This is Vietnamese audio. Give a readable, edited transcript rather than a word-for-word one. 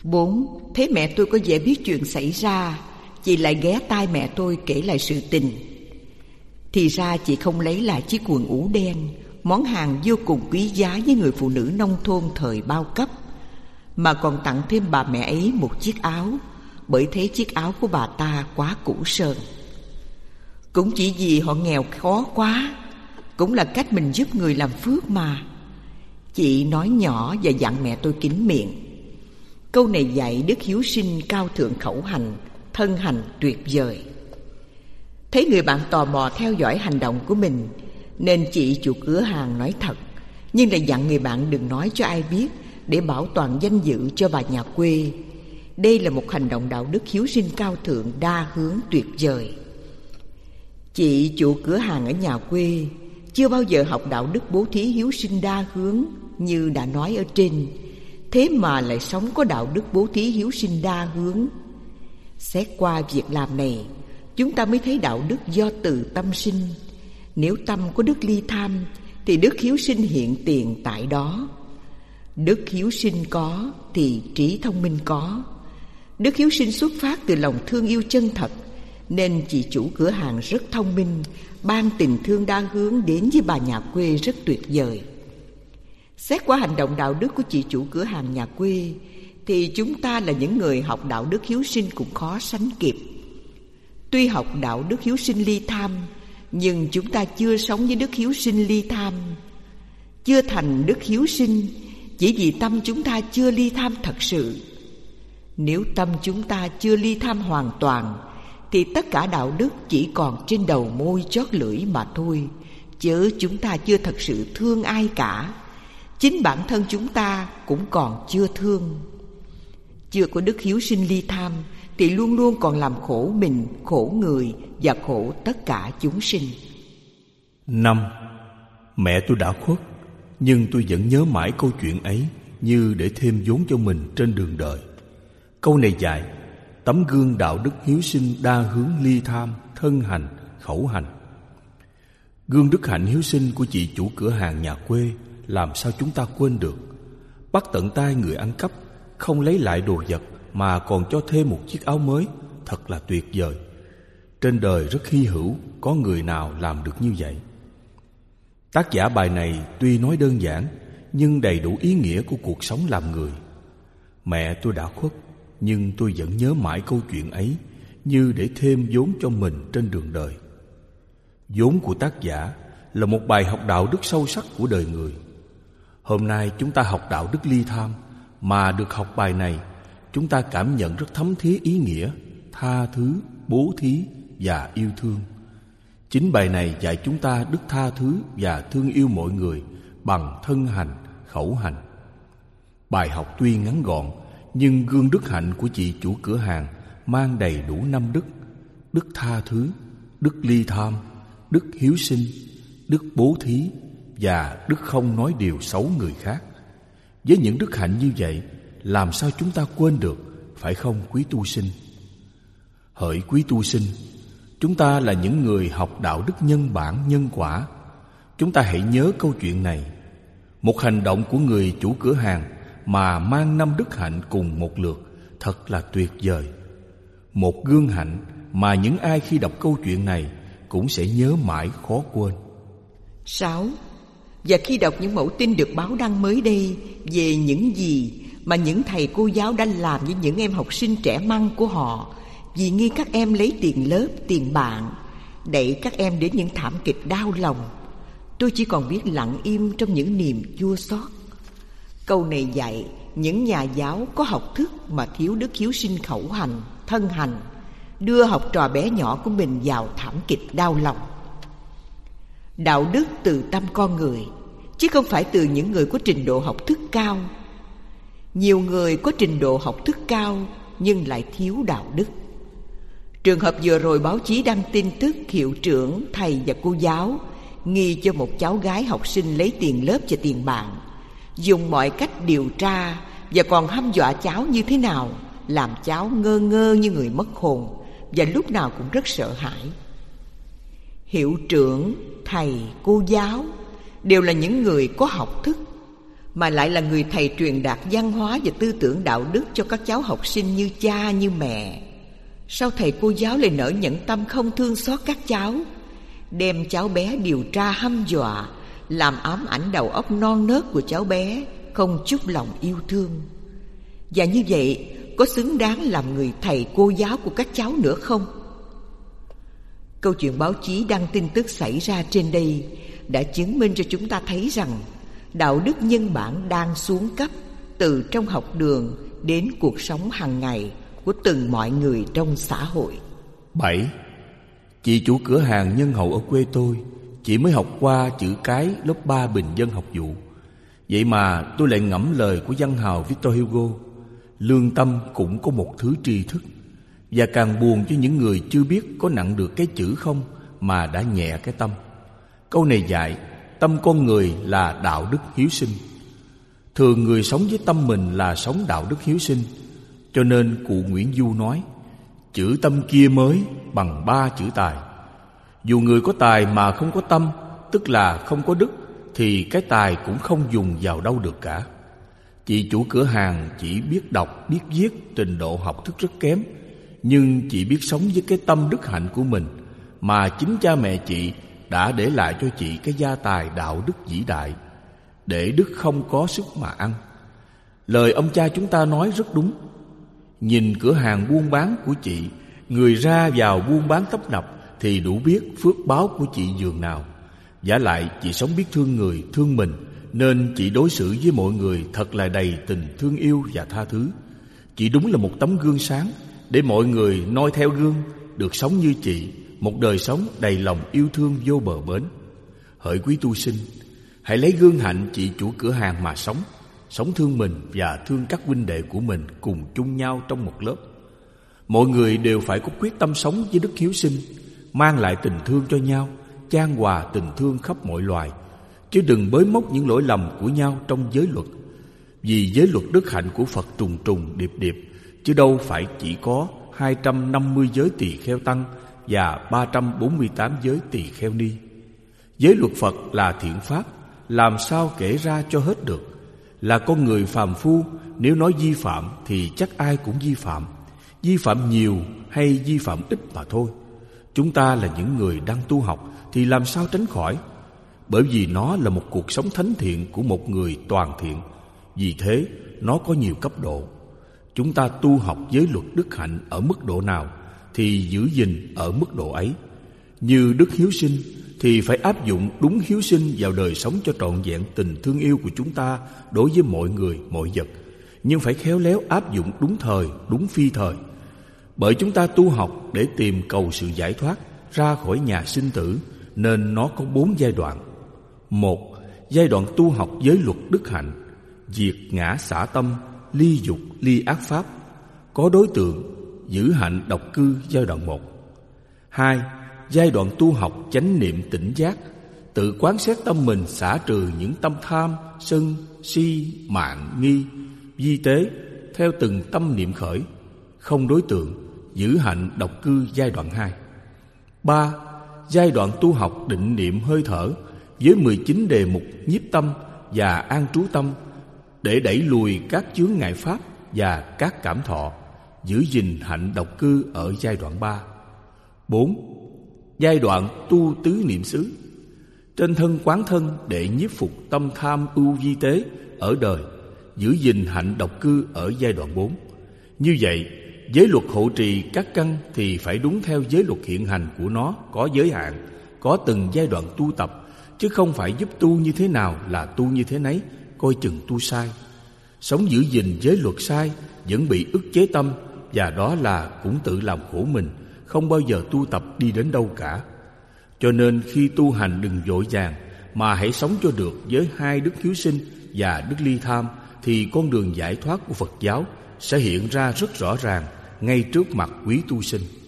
4. Thấy mẹ tôi có vẻ biết chuyện xảy ra, chị lại ghé tai mẹ tôi kể lại sự tình. Thì ra chị không lấy lại chiếc quần ủ đen, món hàng vô cùng quý giá với người phụ nữ nông thôn thời bao cấp, mà còn tặng thêm bà mẹ ấy một chiếc áo, bởi thấy chiếc áo của bà ta quá cũ sờn. Cũng chỉ vì họ nghèo khó quá, cũng là cách mình giúp người làm phước mà. Chị nói nhỏ và dặn mẹ tôi kín miệng. Câu này dạy đức hiếu sinh cao thượng khẩu hành, thân hành tuyệt vời. Thấy người bạn tò mò theo dõi hành động của mình, nên chị chủ cửa hàng nói thật, nhưng lại dặn người bạn đừng nói cho ai biết, để bảo toàn danh dự cho bà nhà quê. Đây là một hành động đạo đức hiếu sinh cao thượng đa hướng tuyệt vời. Chị chủ cửa hàng ở nhà quê chưa bao giờ học đạo đức bố thí hiếu sinh đa hướng như đã nói ở trên, thế mà lại sống có đạo đức bố thí hiếu sinh đa hướng. Xét qua việc làm này, chúng ta mới thấy đạo đức do từ tâm sinh. Nếu tâm có đức ly tham thì đức hiếu sinh hiện tiền tại đó. Đức hiếu sinh có thì trí thông minh có. Đức hiếu sinh xuất phát từ lòng thương yêu chân thật, nên chị chủ cửa hàng rất thông minh, ban tình thương đa hướng đến với bà nhà quê rất tuyệt vời. Xét qua hành động đạo đức của chị chủ cửa hàng nhà quê, thì chúng ta là những người học đạo đức hiếu sinh cũng khó sánh kịp. Tuy học đạo đức hiếu sinh ly tham, nhưng chúng ta chưa sống với đức hiếu sinh ly tham. Chưa thành đức hiếu sinh chỉ vì tâm chúng ta chưa ly tham thật sự. Nếu tâm chúng ta chưa ly tham hoàn toàn, thì tất cả đạo đức chỉ còn trên đầu môi chót lưỡi mà thôi, chớ chúng ta chưa thật sự thương ai cả. Chính bản thân chúng ta cũng còn chưa thương. Chưa có đức hiếu sinh ly tham thì luôn luôn còn làm khổ mình, khổ người và khổ tất cả chúng sinh. 5. Mẹ tôi đã khuất, nhưng tôi vẫn nhớ mãi câu chuyện ấy như để thêm vốn cho mình trên đường đời. Câu này dạy tấm gương đạo đức hiếu sinh đa hướng ly tham, thân hành, khẩu hành. Gương đức hạnh hiếu sinh của chị chủ cửa hàng nhà quê làm sao chúng ta quên được. Bắt tận tay người ăn cắp, không lấy lại đồ vật mà còn cho thêm một chiếc áo mới, thật là tuyệt vời. Trên đời rất hy hữu có người nào làm được như vậy. Tác giả bài này tuy nói đơn giản nhưng đầy đủ ý nghĩa của cuộc sống làm người. Mẹ tôi đã khuất, nhưng tôi vẫn nhớ mãi câu chuyện ấy như để thêm vốn cho mình trên đường đời. Vốn của tác giả là một bài học đạo đức sâu sắc của đời người. Hôm nay chúng ta học đạo đức ly tham, mà được học bài này, chúng ta cảm nhận rất thấm thía ý nghĩa tha thứ, bố thí và yêu thương. Chính bài này dạy chúng ta đức tha thứ và thương yêu mọi người bằng thân hành, khẩu hành. Bài học tuy ngắn gọn, nhưng gương đức hạnh của chị chủ cửa hàng mang đầy đủ 5 đức: đức tha thứ, đức ly tham, đức hiếu sinh, đức bố thí và đức không nói điều xấu người khác. Với những đức hạnh như vậy, làm sao chúng ta quên được, phải không quý tu sinh? Hỡi quý tu sinh, chúng ta là những người học đạo đức nhân bản nhân quả. Chúng ta hãy nhớ câu chuyện này. Một hành động của người chủ cửa hàng mà mang 5 đức hạnh cùng một lượt, thật là tuyệt vời. Một gương hạnh mà những ai khi đọc câu chuyện này cũng sẽ nhớ mãi khó quên. 6. Và khi đọc những mẫu tin được báo đăng mới đây về những gì mà những thầy cô giáo đã làm với những em học sinh trẻ măng của họ, vì nghi các em lấy tiền lớp, tiền bạn, đẩy các em đến những thảm kịch đau lòng, tôi chỉ còn biết lặng im trong những niềm chua xót. Câu này dạy những nhà giáo có học thức mà thiếu đức hiếu sinh khẩu hành, thân hành, đưa học trò bé nhỏ của mình vào thảm kịch đau lòng. Đạo đức từ tâm con người, chứ không phải từ những người có trình độ học thức cao. Nhiều người có trình độ học thức cao nhưng lại thiếu đạo đức. Trường hợp vừa rồi báo chí đăng tin tức hiệu trưởng, thầy và cô giáo nghi cho một cháu gái học sinh lấy tiền lớp và tiền bạn, dùng mọi cách điều tra và còn hăm dọa cháu như thế nào, làm cháu ngơ ngơ như người mất hồn và lúc nào cũng rất sợ hãi. Hiệu trưởng, thầy, cô giáo đều là những người có học thức. mà lại là người thầy truyền đạt văn hóa và tư tưởng đạo đức cho các cháu học sinh như cha như mẹ. Sao thầy cô giáo lại nỡ nhẫn tâm không thương xót các cháu, đem cháu bé điều tra hăm dọa, làm ám ảnh đầu óc non nớt của cháu bé, không chút lòng yêu thương? Và như vậy có xứng đáng làm người thầy cô giáo của các cháu nữa không? Câu chuyện báo chí đăng tin tức xảy ra trên đây đã chứng minh cho chúng ta thấy rằng đạo đức nhân bản đang xuống cấp từ trong học đường đến cuộc sống hàng ngày của từng mọi người trong xã hội. 7. Chị chủ cửa hàng nhân hậu ở quê tôi chỉ mới học qua chữ cái lớp 3 bình dân học vụ. Vậy mà tôi lại ngẫm lời của văn hào Victor Hugo: lương tâm cũng có một thứ tri thức. Và càng buồn cho những người chưa biết có nặng được cái chữ không mà đã nhẹ cái tâm. Câu này dạy tâm con người là đạo đức hiếu sinh. Thường người sống với tâm mình là sống đạo đức hiếu sinh. Cho nên cụ Nguyễn Du nói: chữ tâm kia mới bằng 3 chữ tài. Dù người có tài mà không có tâm, tức là không có đức, thì cái tài cũng không dùng vào đâu được cả. Chị chủ cửa hàng chỉ biết đọc, biết viết, trình độ học thức rất kém, nhưng chị biết sống với cái tâm đức hạnh của mình, mà chính cha mẹ chị đã để lại cho chị cái gia tài đạo đức vĩ đại. Để đức không có sức mà ăn. Lời ông cha chúng ta nói rất đúng. Nhìn cửa hàng buôn bán của chị, người ra vào buôn bán tấp nập, thì đủ biết phước báo của chị dường nào. Vả lại chị sống biết thương người, thương mình, nên chị đối xử với mọi người thật là đầy tình thương yêu và tha thứ. Chị đúng là một tấm gương sáng để mọi người noi theo gương, được sống như chị, một đời sống đầy lòng yêu thương vô bờ bến. Hỡi quý tu sinh, hãy lấy gương hạnh chị chủ cửa hàng mà sống. Sống thương mình và thương các huynh đệ của mình cùng chung nhau trong một lớp. Mọi người đều phải có quyết tâm sống với đức hiếu sinh, mang lại tình thương cho nhau, chan hòa tình thương khắp mọi loài, chứ đừng bới móc những lỗi lầm của nhau trong giới luật. Vì giới luật đức hạnh của Phật trùng trùng điệp điệp, chứ đâu phải chỉ có 250 giới tỳ kheo tăng và 348 giới tỳ kheo ni. Giới luật Phật là thiện pháp, làm sao kể ra cho hết được. Là con người phàm phu, nếu nói vi phạm thì chắc ai cũng vi phạm. Vi phạm nhiều hay vi phạm ít mà thôi. Chúng ta là những người đang tu học thì làm sao tránh khỏi? Bởi vì nó là một cuộc sống thánh thiện của một người toàn thiện. Vì thế nó có nhiều cấp độ. Chúng ta tu học giới luật đức hạnh ở mức độ nào thì giữ gìn ở mức độ ấy. Như đức hiếu sinh thì phải áp dụng đúng hiếu sinh vào đời sống cho trọn vẹn tình thương yêu của chúng ta đối với mọi người, mọi vật. Nhưng phải khéo léo áp dụng đúng thời, đúng phi thời. Bởi chúng ta tu học để tìm cầu sự giải thoát ra khỏi nhà sinh tử, nên nó có 4 giai đoạn. 1. Giai đoạn tu học giới luật đức hạnh, diệt ngã xả tâm, ly dục, ly ác pháp. Có đối tượng, giữ hạnh độc cư giai đoạn 1. 2. Giai đoạn tu học chánh niệm tỉnh giác, tự quán xét tâm mình, xả trừ những tâm tham, sân, si, mạn, nghi, vi tế theo từng tâm niệm khởi. Không đối tượng, giữ hạnh độc cư giai đoạn 2. 3. Giai đoạn tu học định niệm hơi thở với 19 đề mục nhiếp tâm và an trú tâm để đẩy lùi các chướng ngại pháp và các cảm thọ, giữ gìn hạnh độc cư ở giai đoạn 3. 4. Giai đoạn tu tứ niệm xứ, trên thân quán thân để nhiếp phục tâm tham ưu vi tế ở đời, giữ gìn hạnh độc cư ở giai đoạn 4. Như vậy, giới luật hộ trì các căn thì phải đúng theo giới luật hiện hành của nó, có giới hạn, có từng giai đoạn tu tập, chứ không phải giúp tu như thế nào là tu như thế nấy, coi chừng tu sai. Sống giữ gìn giới luật sai vẫn bị ức chế tâm, và đó là cũng tự làm khổ mình, không bao giờ tu tập đi đến đâu cả. Cho nên khi tu hành đừng vội vàng, mà hãy sống cho được với 2 đức hiếu sinh và đức ly tham, thì con đường giải thoát của Phật giáo sẽ hiện ra rất rõ ràng ngay trước mặt quý tu sinh.